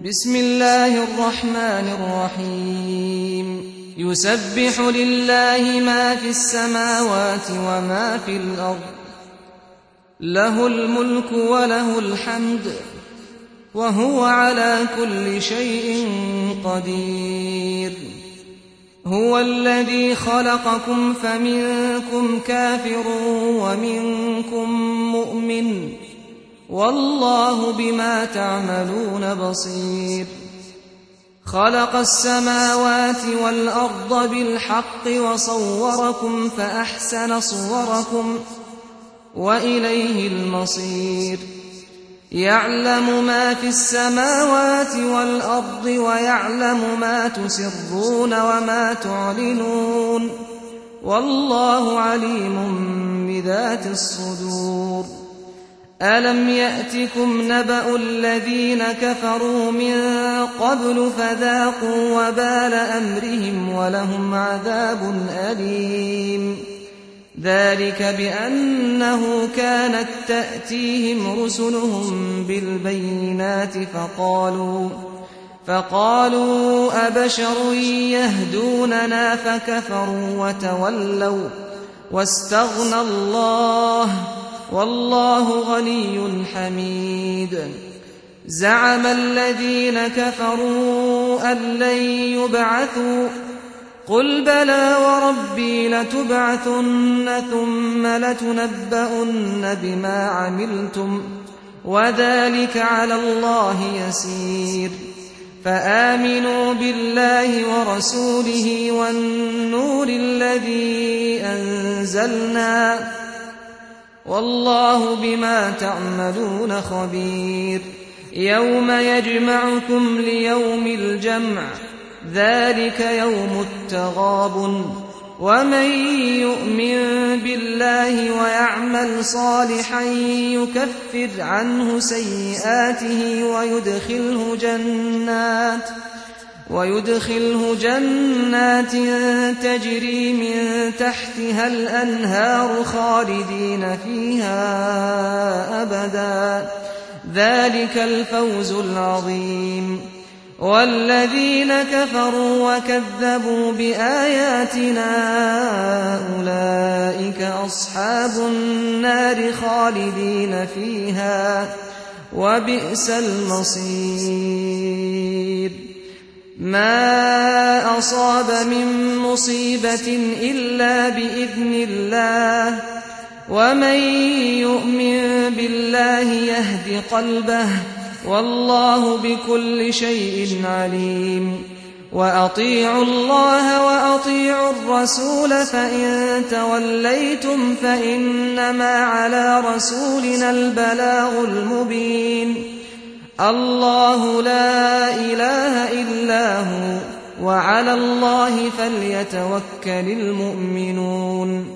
بسم الله الرحمن الرحيم يسبح لله ما في السماوات وما في الأرض له الملك وله الحمد وهو على كل شيء قدير هو الذي خلقكم فمنكم كافر ومنكم مؤمن والله بما تعملون بصير خلق السماوات والأرض بالحق وصوركم فأحسن صوركم وإليه المصير يعلم ما في السماوات والأرض ويعلم ما تسرون وما تعلنون والله عليم بذات الصدور ألم يأتكم نبأ الذين كفروا من قبل فذاقوا وبال أمرهم ولهم عذاب أليم ذلك بأنه كانت تأتيهم رسلهم بالبينات فقالوا أبشر يهدوننا فكفروا وتولوا واستغنى الله والله غني حميد زعم الذين كفروا أن لن يبعثوا قل بلى وربي لتبعثن ثم لتنبؤن بما عملتم وذلك على الله يسير فآمنوا بالله ورسوله والنور الذي أنزلنا والله بما تعملون خبير يوم يجمعكم ليوم الجمع ذلك يوم التغابن ومن يؤمن بالله ويعمل صالحا يكفر عنه سيئاته ويدخله جنات تجري من تحتها الأنهار خالدين فيها أبدا ذلك الفوز العظيم والذين كفروا وكذبوا بآياتنا أولئك أصحاب النار خالدين فيها وبئس المصير ما أصاب من مصيبة إلا بإذن الله ومن يؤمن بالله يهد قلبه والله بكل شيء عليم وأطيعوا الله وأطيعوا الرسول فإن توليتم فإنما على رسولنا البلاغ المبين الله لا إله إلا هو وعلى الله فليتوكل المؤمنون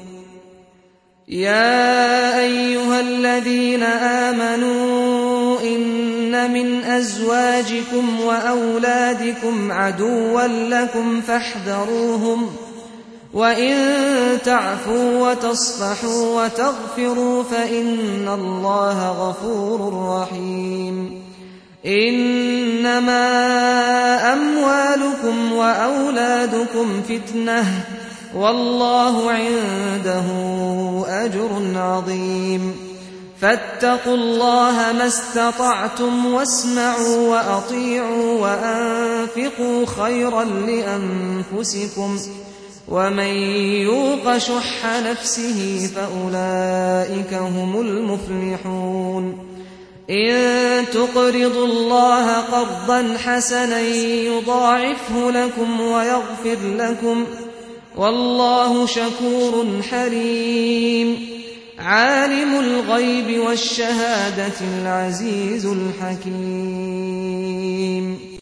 يا أيها الذين آمنوا إن من أزواجكم وأولادكم عدوا لكم فاحذروهم وإن تعفوا وتصفحوا وتغفروا فإن الله غفور رحيم إنما أموالكم وأولادكم فتنة والله عنده أجر عظيم فاتقوا الله ما استطعتم واسمعوا وأطيعوا وأنفقوا خيرا لأنفسكم ومن يوق شح نفسه فأولئك هم المفلحون إن تقرضوا الله قرضا حسنا يضاعفه لكم ويغفر لكم والله شكور حليم عالم الغيب والشهادة العزيز الحكيم